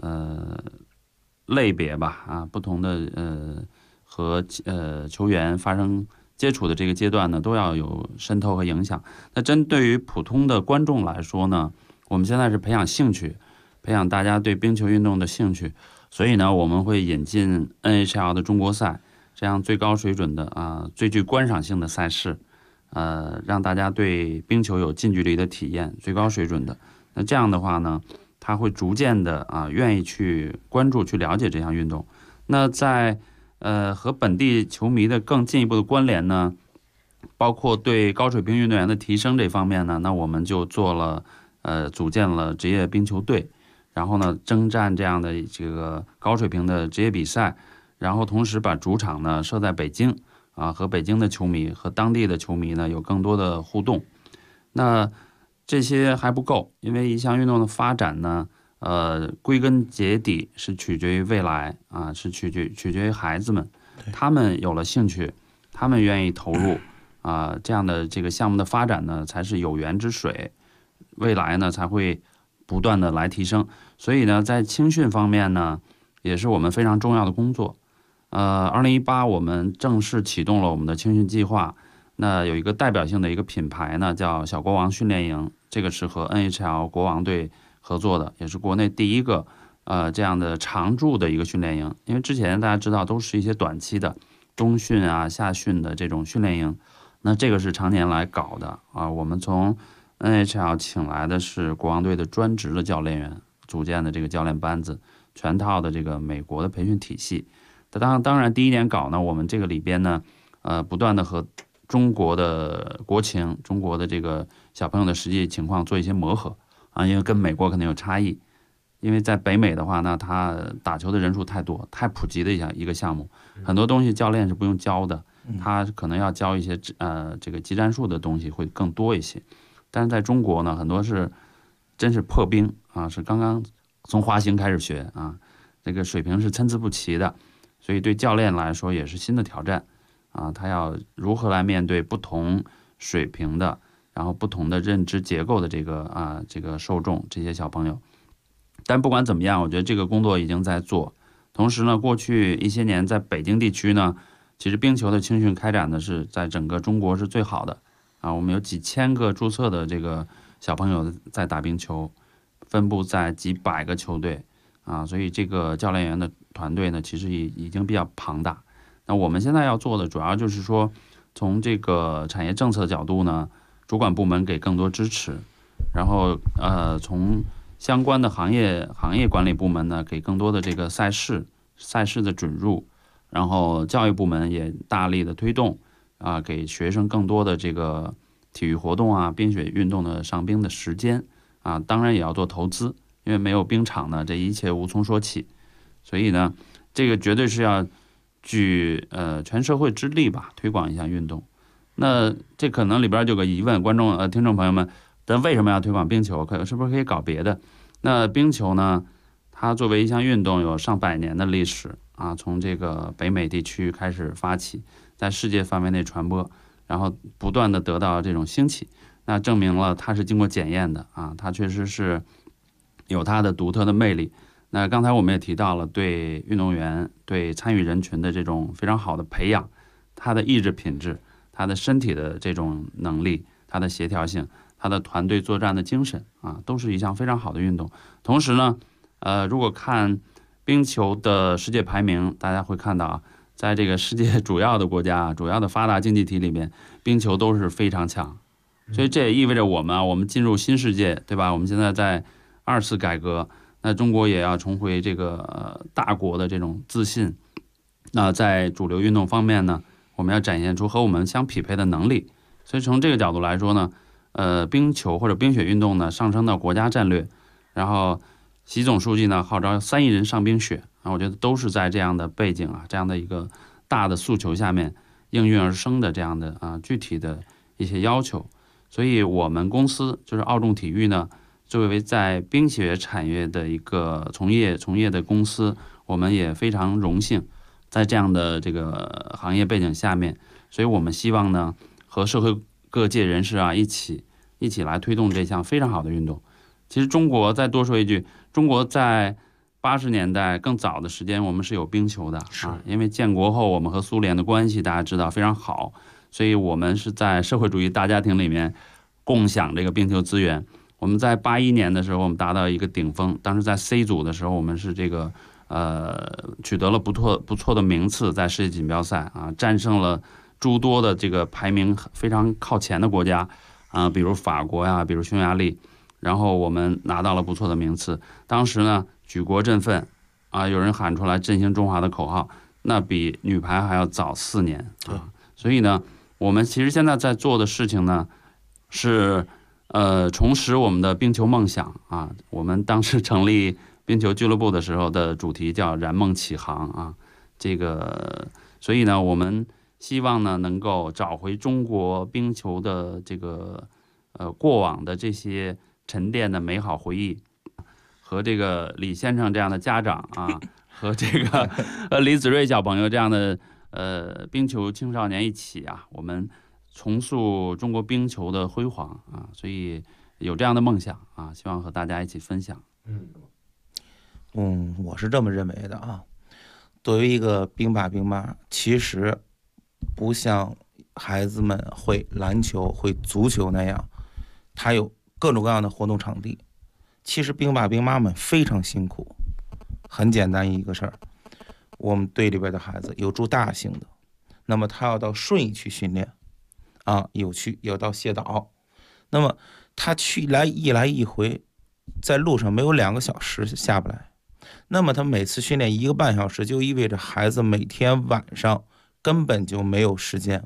类别吧，啊，不同的和球员发生接触的这个阶段呢，都要有渗透和影响。那针对于普通的观众来说呢，我们现在是培养兴趣，培养大家对冰球运动的兴趣，所以呢，我们会引进 NHL 的中国赛。这样最高水准的最具观赏性的赛事，让大家对冰球有近距离的体验，最高水准的。那这样的话呢，他会逐渐的愿意去关注、去了解这项运动。那在和本地球迷的更进一步的关联呢，包括对高水平运动员的提升这方面呢，那我们就做了组建了职业冰球队，然后呢征战这样的这个高水平的职业比赛。然后同时把主场呢设在北京和北京的球迷和当地的球迷呢有更多的互动。那这些还不够，因为一项运动的发展呢，归根结底是取决于未来是取决于孩子们，他们有了兴趣，他们愿意投入这样的这个项目的发展呢才是有源之水，未来呢才会不断的来提升。所以呢，在青训方面呢。 也是我们非常重要的工作。2018我们正式启动了我们的青训计划，那有一个代表性的一个品牌呢，叫小国王训练营，这个是和 NHL 国王队合作的，也是国内第一个这样的常驻的一个训练营。因为之前大家知道都是一些短期的冬训啊、夏训的这种训练营，那这个是常年来搞的啊。我们从 NHL 请来的是国王队的专职的教练员组建的这个教练班子，全套的这个美国的培训体系。当然第一年搞呢，我们这个里边呢，不断的和中国的国情、中国的这个小朋友的实际情况做一些磨合啊，因为跟美国可能有差异。因为在北美的话呢，他打球的人数太多、太普及的一个项目，很多东西教练是不用教的，他可能要教一些这个技战术的东西会更多一些。但是在中国呢，很多是真是破冰啊，是刚刚从滑行开始学啊，这个水平是参差不齐的。所以对教练来说也是新的挑战啊，他要如何来面对不同水平的，然后不同的认知结构的这个受众，这些小朋友。但不管怎么样，我觉得这个工作已经在做。同时呢，过去一些年在北京地区呢，其实冰球的青训开展的是在整个中国是最好的啊，我们有几千个注册的这个小朋友在打冰球，分布在几百个球队啊，所以这个教练员的团队呢，其实已经比较庞大。那我们现在要做的主要就是说，从这个产业政策角度呢，主管部门给更多支持，然后从相关的行业管理部门呢，给更多的这个赛事的准入，然后教育部门也大力的推动啊，给学生更多的这个体育活动啊、冰雪运动的上冰的时间啊，当然也要做投资，因为没有冰场呢，这一切无从说起。所以呢，这个绝对是要举全社会之力吧，推广一项运动。那这可能里边就有个疑问，听众朋友们，但为什么要推广冰球？是不是可以搞别的？那冰球呢，它作为一项运动有上百年的历史啊，从这个北美地区开始发起，在世界范围内传播，然后不断的得到这种兴起，那证明了它是经过检验的啊，它确实是有它的独特的魅力。那刚才我们也提到了对运动员、对参与人群的这种非常好的培养，他的意志品质、他的身体的这种能力、他的协调性、他的团队作战的精神啊，都是一项非常好的运动。同时呢，如果看冰球的世界排名，大家会看到啊，在这个世界主要的国家、主要的发达经济体里面，冰球都是非常强。所以这也意味着我们进入新世界，对吧？我们现在在2次改革。那中国也要重回这个大国的这种自信。那在主流运动方面呢，我们要展现出和我们相匹配的能力。所以从这个角度来说呢，冰球或者冰雪运动呢上升到国家战略，然后习总书记呢号召3亿人上冰雪啊，我觉得都是在这样的背景啊，这样的一个大的诉求下面应运而生的这样的具体的一些要求。所以我们公司就是奥众体育呢，作为在冰雪产业的一个从业的公司，我们也非常荣幸在这样的这个行业背景下面，所以我们希望呢和社会各界人士啊一起来推动这项非常好的运动。其实中国再多说一句，中国在80年代更早的时间我们是有冰球的啊，因为建国后我们和苏联的关系大家知道非常好，所以我们是在社会主义大家庭里面共享这个冰球资源。我们在81年的时候，我们达到一个顶峰。当时在 C 组的时候，我们是这个取得了不错的名次，在世界锦标赛啊，战胜了诸多的这个排名非常靠前的国家啊，比如法国呀，比如匈牙利，然后我们拿到了不错的名次。当时呢，举国振奋啊，有人喊出来振兴中华的口号，那比女排还要早4年啊。所以呢，我们其实现在在做的事情呢，是重拾我们的冰球梦想啊！我们当时成立冰球俱乐部的时候的主题叫燃梦起航啊，所以呢，我们希望呢能够找回中国冰球的这个过往的这些沉淀的美好回忆，和这个李先生这样的家长啊，和这个李子睿小朋友这样的冰球青少年一起啊，我们重塑中国冰球的辉煌啊，所以有这样的梦想啊，希望和大家一起分享。 我是这么认为的啊。作为一个兵爸兵妈，其实不像孩子们会篮球、会足球那样，他有各种各样的活动场地。其实兵爸兵妈们非常辛苦。很简单一个事儿，我们队里边的孩子有住大兴的，那么他要到顺义去训练啊，有到谢岛，那么他一来一回，在路上没有2个小时下不来。那么他每次训练1个半小时，就意味着孩子每天晚上根本就没有时间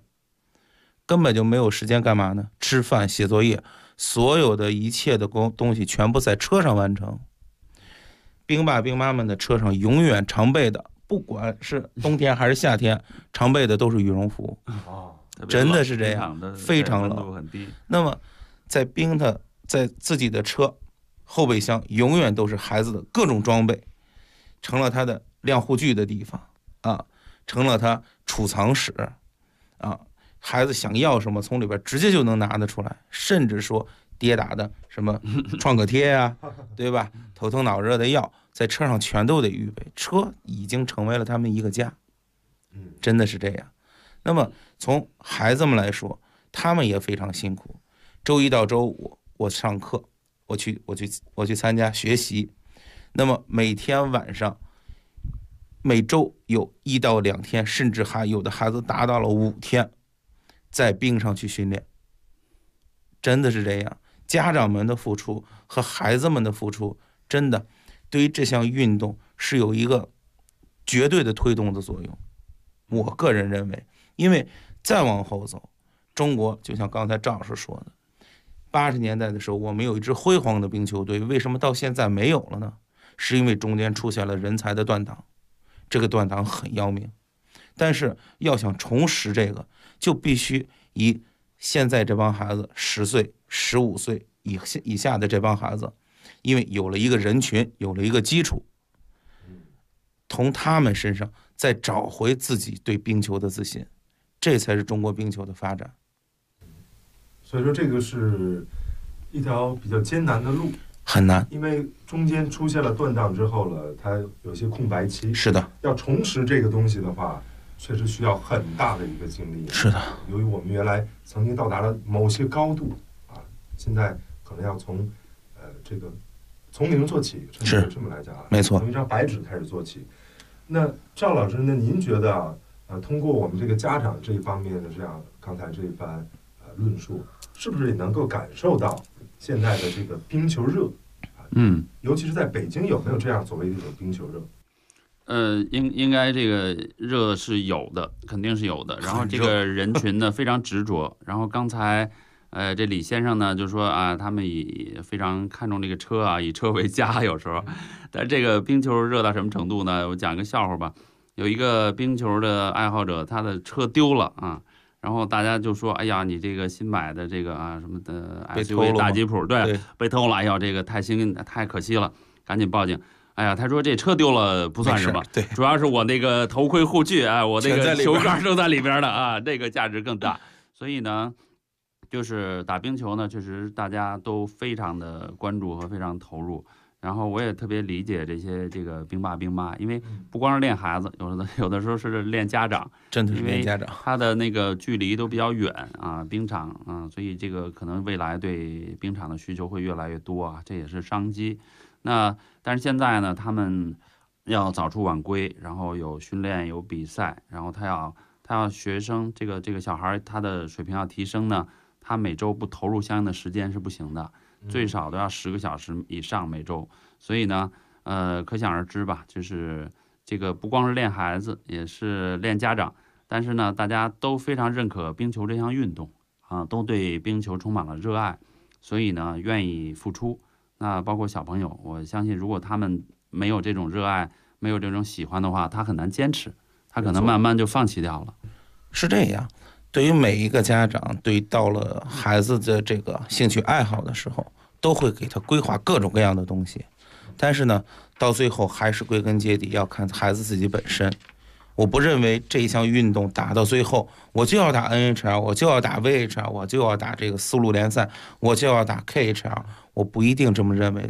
干嘛呢？吃饭、写作业，所有的一切的东西全部在车上完成。兵爸兵妈们的车上永远常备的，不管是冬天还是夏天，常备的都是羽绒服。真的是这样，非常冷。那么在自己的车后备箱永远都是孩子的各种装备，成了他的晾护具的地方啊，成了他储藏室啊。孩子想要什么，从里边直接就能拿得出来，甚至说跌打的什么创可贴啊，对吧？头疼脑热的药，在车上全都得预备。车已经成为了他们一个家，真的是这样。那么从孩子们来说，他们也非常辛苦。周一到周五我上课，我去参加学习。那么每天晚上，每周有1到2天，甚至还有的孩子达到了5天，在冰上去训练。真的是这样，家长们的付出和孩子们的付出，真的对于这项运动是有一个绝对的推动的作用。我个人认为，因为再往后走，中国就像刚才赵老师说的，80年代的时候我们有一支辉煌的冰球队，为什么到现在没有了呢？是因为中间出现了人才的断档，这个断档很要命。但是要想重拾这个，就必须以现在这帮孩子10岁、15岁以下的这帮孩子，因为有了一个人群，有了一个基础，从他们身上再找回自己对冰球的自信，这才是中国冰球的发展。 所以说这个是一条比较艰难的路， 很难， 因为中间出现了断档之后了，它有些空白期。 是的， 要重拾这个东西的话，确实需要很大的一个精力。 是的， 由于我们原来曾经到达了某些高度啊，现在可能要从这个从零做起，是这么来讲啊， 没错， 从一张白纸开始做起。那赵老师呢？您觉得啊，通过我们这个家长这一方面的这样刚才这一番论述，是不是也能够感受到现在的这个冰球热？尤其是在北京，有没有这样所谓的一种冰球热？ 应该这个热是有的，肯定是有的。然后这个人群呢非常执着。然后刚才这李先生呢就说啊，他们非常看重这个车啊，以车为家。有时候，但这个冰球热到什么程度呢？我讲一个笑话吧。有一个冰球的爱好者，他的车丢了啊，然后大家就说：“哎呀，你这个新买的这个啊什么的 SUV 大吉普，对，被偷了！哎呀，这个太可惜了，赶紧报警。”哎呀，他说这车丢了不算什么， 对， 主要是我那个头盔护具啊，我那个球杆都在里边的啊，这个价值更大。所以呢，就是打冰球呢，确实大家都非常的关注和非常投入。然后我也特别理解这个兵爸兵妈，因为不光是练孩子，有的时候是练家长， 真的是练家长， 他的那个距离都比较远啊，冰场啊，所以这个可能未来对冰场的需求会越来越多啊，这也是商机。但是现在呢，他们要早出晚归，然后有训练有比赛，然后他要学生这个小孩他的水平要提升呢，他每周不投入相应的时间是不行的。最少都要10个小时以上每周，所以呢，可想而知吧，就是这个不光是练孩子，也是练家长。但是呢，大家都非常认可冰球这项运动啊，都对冰球充满了热爱，所以呢，愿意付出。那包括小朋友，我相信如果他们没有这种热爱，没有这种喜欢的话，他很难坚持，他可能慢慢就放弃掉了。 是这样。对于每一个家长，对于到了孩子的这个兴趣爱好的时候，都会给他规划各种各样的东西，但是呢，到最后还是归根结底要看孩子自己本身。我不认为这一项运动打到最后，我就要打 NHL， 我就要打 VHL， 我就要打这个丝路联赛，我就要打 KHL， 我不一定这么认为。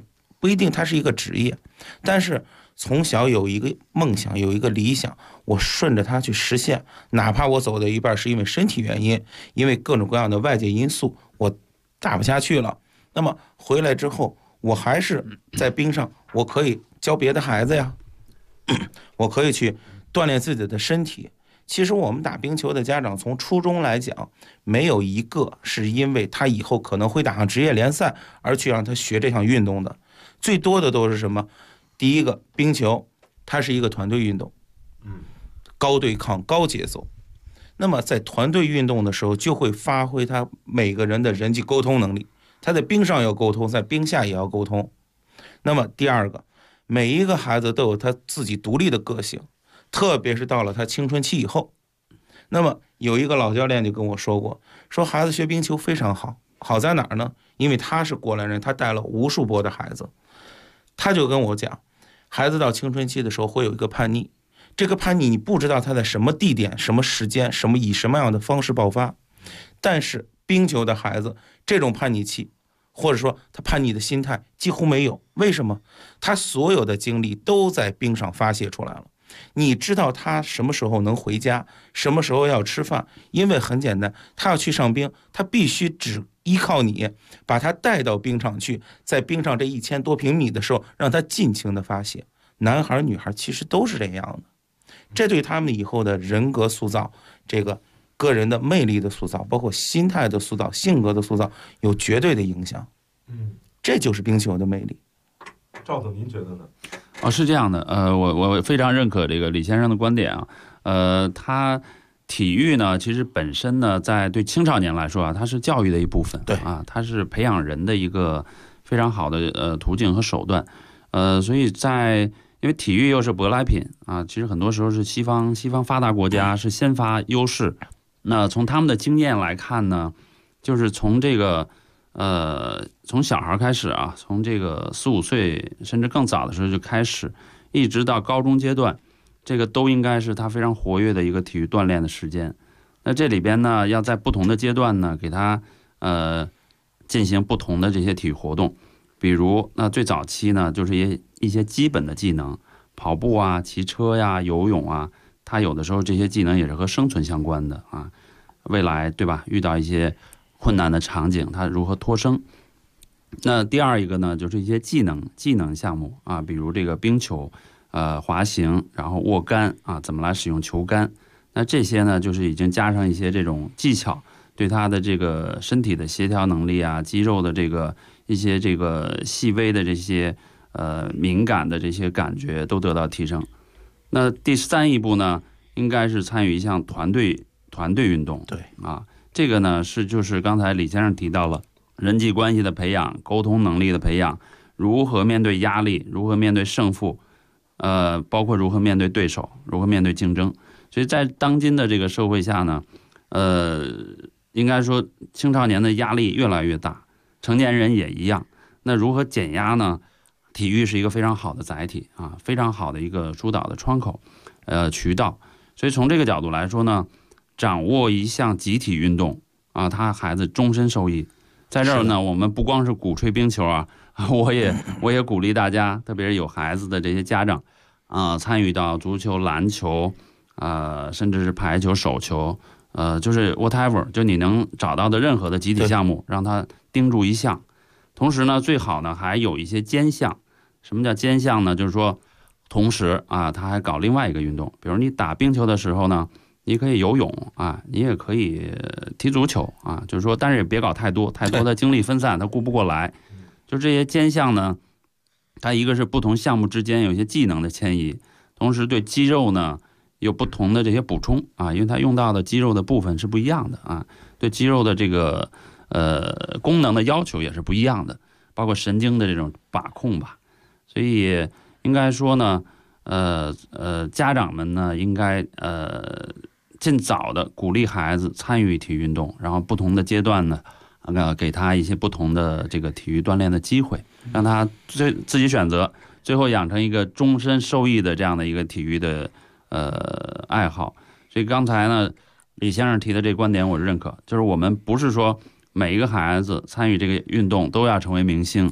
不一定它是一个职业，但是从小有一个梦想，有一个理想，我顺着它去实现，哪怕我走到一半是因为身体原因，因为各种各样的外界因素，我打不下去了，那么回来之后，我还是在冰上，我可以教别的孩子呀，我可以去锻炼自己的身体。其实我们打冰球的家长，从初中来讲，没有一个是因为他以后可能会打上职业联赛而去让他学这项运动的，最多的都是什么？第一个，冰球它是一个团队运动，高对抗、高节奏。那么在团队运动的时候，就会发挥他每个人的人际沟通能力。他在冰上要沟通，在冰下也要沟通。那么第二个，每一个孩子都有他自己独立的个性，特别是到了他青春期以后。那么有一个老教练就跟我说过，说孩子学冰球非常好，好在哪儿呢？因为他是过来人，他带了无数波的孩子。他就跟我讲，孩子到青春期的时候会有一个叛逆，这个叛逆你不知道他在什么地点、什么时间、以什么样的方式爆发，但是冰球的孩子这种叛逆期，或者说他叛逆的心态几乎没有。为什么？他所有的精力都在冰上发泄出来了。你知道他什么时候能回家，什么时候要吃饭，因为很简单，他要去上冰，他必须只依靠你把他带到冰场去，在冰上这1000多平米的时候，让他尽情的发泄。男孩女孩其实都是这样的，这对他们以后的人格塑造，这个个人的魅力的塑造，包括心态的塑造、性格的塑造，有绝对的影响。这就是冰球的魅力。 赵总，您觉得呢？ 是这样的，我非常认可这个李先生的观点啊，他体育呢，其实本身呢，在对青少年来说啊，它是教育的一部分，对啊，它是培养人的一个非常好的途径和手段，所以因为体育又是舶来品啊，其实很多时候是西方发达国家是先发优势，那从他们的经验来看呢，就是从这个。从小孩开始啊，从这个4、5岁甚至更早的时候就开始，一直到高中阶段，这个都应该是他非常活跃的一个体育锻炼的时间。那这里边呢，要在不同的阶段呢，给他进行不同的这些体育活动，比如那最早期呢，就是一些基本的技能，跑步啊、骑车呀、游泳啊，他有的时候这些技能也是和生存相关的啊，未来对吧？遇到一些困难的场景，他如何脱生？那第二一个呢，就是一些技能项目啊，比如这个冰球、滑行，然后握杆啊，怎么来使用球杆？那这些呢，就是已经加上一些这种技巧，对他的这个身体的协调能力啊，肌肉的一些这个细微的这些敏感的这些感觉都得到提升。那第3一步呢，应该是参与一项团队运动，对啊。这个呢就是刚才李先生提到了人际关系的培养、沟通能力的培养，如何面对压力，如何面对胜负，包括如何面对对手，如何面对竞争。所以在当今的这个社会下呢，应该说青少年的压力越来越大，成年人也一样。那如何减压呢？体育是一个非常好的载体啊，非常好的一个疏导的窗口，渠道。所以从这个角度来说呢，掌握一项集体运动啊，他孩子终身受益。在这儿呢，我们不光是鼓吹冰球啊，我也鼓励大家，特别是有孩子的这些家长啊，参与到足球、篮球甚至是排球、手球，就是 whatever， 就你能找到的任何的集体项目，让他盯住一项。同时呢，最好呢还有一些兼项。什么叫兼项呢？就是说，同时啊，他还搞另外一个运动，比如你打冰球的时候呢，你可以游泳啊，你也可以踢足球啊，就是说，但是也别搞太多的精力分散，他顾不过来。就这些兼项呢，它一个是不同项目之间有一些技能的迁移，同时对肌肉呢有不同的这些补充啊，因为它用到的肌肉的部分是不一样的啊，对肌肉的这个功能的要求也是不一样的，包括神经的这种把控吧。所以应该说呢，家长们呢应该尽早的鼓励孩子参与体育运动，然后不同的阶段呢，给他一些不同的这个体育锻炼的机会，让他自己选择，最后养成一个终身受益的这样的一个体育的爱好。所以刚才呢，李先生提的这个观点我是认可，就是我们不是说每一个孩子参与这个运动都要成为明星，对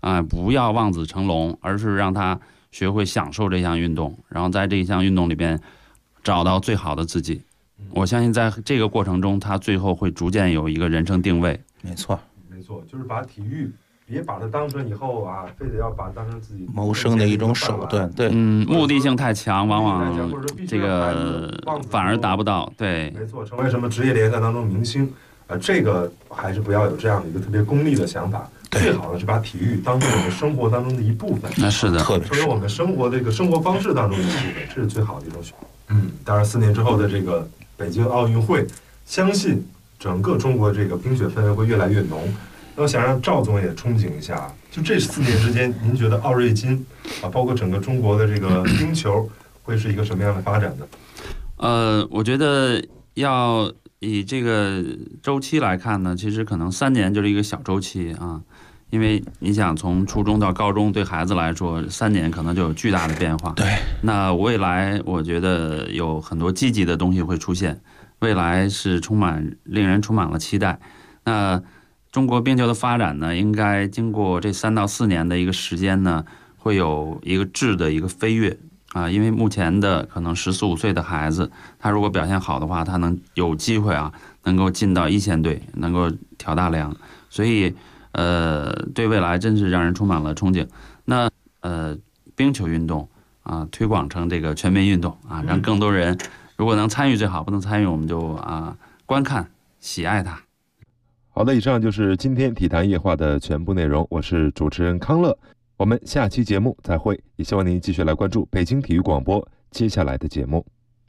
不要望子成龙，而是让他学会享受这项运动，然后在这一项运动里边找到最好的自己。我相信在这个过程中，他最后会逐渐有一个人生定位。 没错， 就是把体育别把它当成以后非得要把它当成自己谋生的一种手段。对， 目的性太强，往往这个反而达不到。对， 没错，成为什么职业联赛当中明星，这个还是不要有这样的一个特别功利的想法。最好的是把体育当成我们生活当中的一部分。 那是的， 成为我们生活的这个生活方式当中的一部分，这是最好的一种选择。当然4年之后的这个北京奥运会，相信整个中国这个冰雪氛围会越来越浓。那我想让赵总也憧憬一下，就这4年之间，您觉得奥瑞金包括整个中国的这个冰球会是一个什么样的发展呢？ 我觉得要以这个周期来看呢，其实可能3年就是一个小周期啊，因为你想从初中到高中，对孩子来说3年可能就有巨大的变化。 对， 那未来我觉得有很多积极的东西会出现，未来是令人充满了期待。那中国冰球的发展呢，应该经过这3到4年的一个时间呢，会有一个质的一个飞跃啊。因为目前的可能14、15岁的孩子，他如果表现好的话，他能有机会能够进到1线队，能够挑大梁。所以对未来真是让人充满了憧憬。那冰球运动推广成这个全民运动让更多人如果能参与最好，不能参与我们就观看喜爱它。 好的，以上就是今天体坛夜话的全部内容，我是主持人康乐，我们下期节目再会，也希望您继续来关注北京体育广播接下来的节目。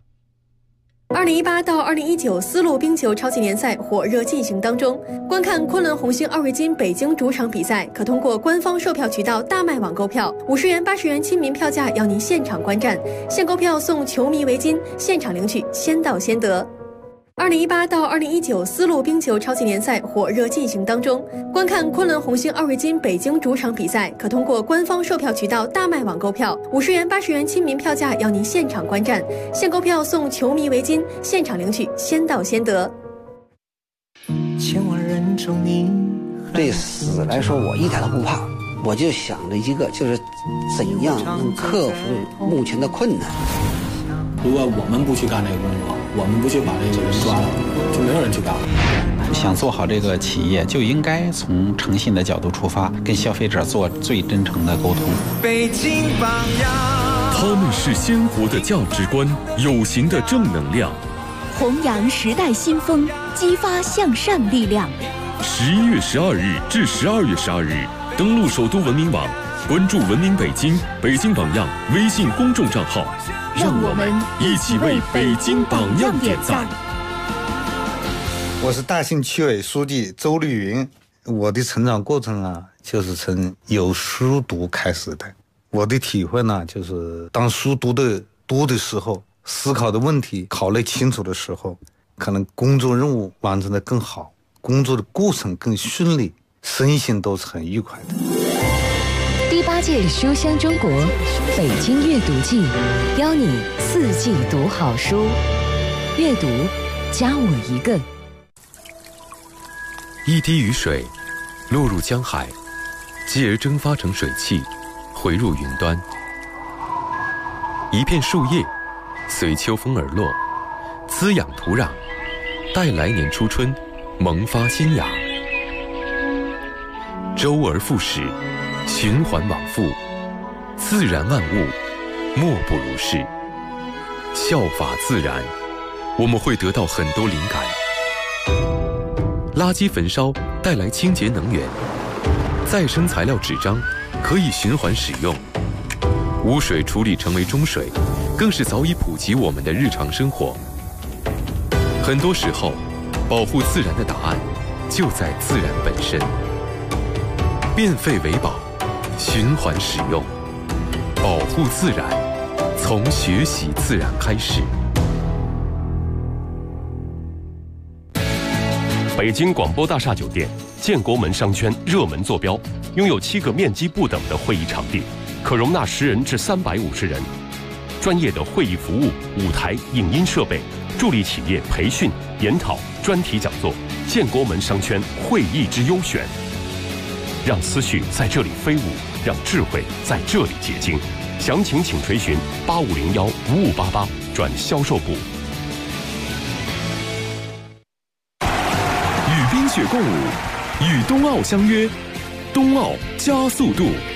2018到2019丝路冰球超级联赛火热进行当中，观看昆仑红星奥瑞金北京主场比赛，可通过官方售票渠道大麦网购票，50元、80元亲民票价要您现场观战，现购票送球迷围巾，现场领取，先到先得。2018到2019丝路冰球超级联赛火热进行当中，观看昆仑红星奥瑞金北京主场比赛，可通过官方售票渠道大麦网购票，50元、80元亲民票价要您现场观战，现购票送球迷围巾，现场领取，先到先得。 千万人中你对死来说，我一点都不怕，我就想着一个，就是怎样能克服目前的困难。 如果我们不去干这个工作，我们不去把这个人抓了，就没有人去干了。 想做好这个企业，就应该从诚信的角度出发，跟消费者做最真诚的沟通。 北京榜样，他们是鲜活的价值观，有形的正能量， 弘扬时代新风，激发向善力量。 11月12日至12月12日，登录首都文明网，关注文明北京、北京榜样微信公众账号，让我们一起为北京榜样点赞。 我是大兴区委书记周绿云。我的成长过程就是从有书读开始的。我的体会呢，就是当书读的时候，思考的问题考虑清楚的时候，可能工作任务完成的更好，工作的过程更顺利，身心都是很愉快的。 第8届书香中国北京阅读季，邀你4季读好书，阅读加我一个。 一滴雨水落入江海，继而蒸发成水汽，回入云端。一片树叶随秋风而落，滋养土壤，待来年初春萌发新芽。周而复始，循环往复，自然万物莫不如是。效法自然，我们会得到很多灵感。垃圾焚烧带来清洁能源，再生材料纸张可以循环使用，污水处理成为中水，更是早已普及我们的日常生活。很多时候，保护自然的答案就在自然本身。变废为宝，循环使用，保护自然，从学习自然开始。 北京广播大厦酒店建国门商圈热门坐标，拥有7个面积不等的会议场地，可容纳10人至350人。专业的会议服务、舞台、影音设备，助力企业培训、研讨、专题讲座。建国门商圈会议之优选。 让思绪在这里飞舞，让智慧在这里结晶。详情请垂询8501-5588转销售部。 与冰雪共舞，与冬奥相约，冬奥加速度。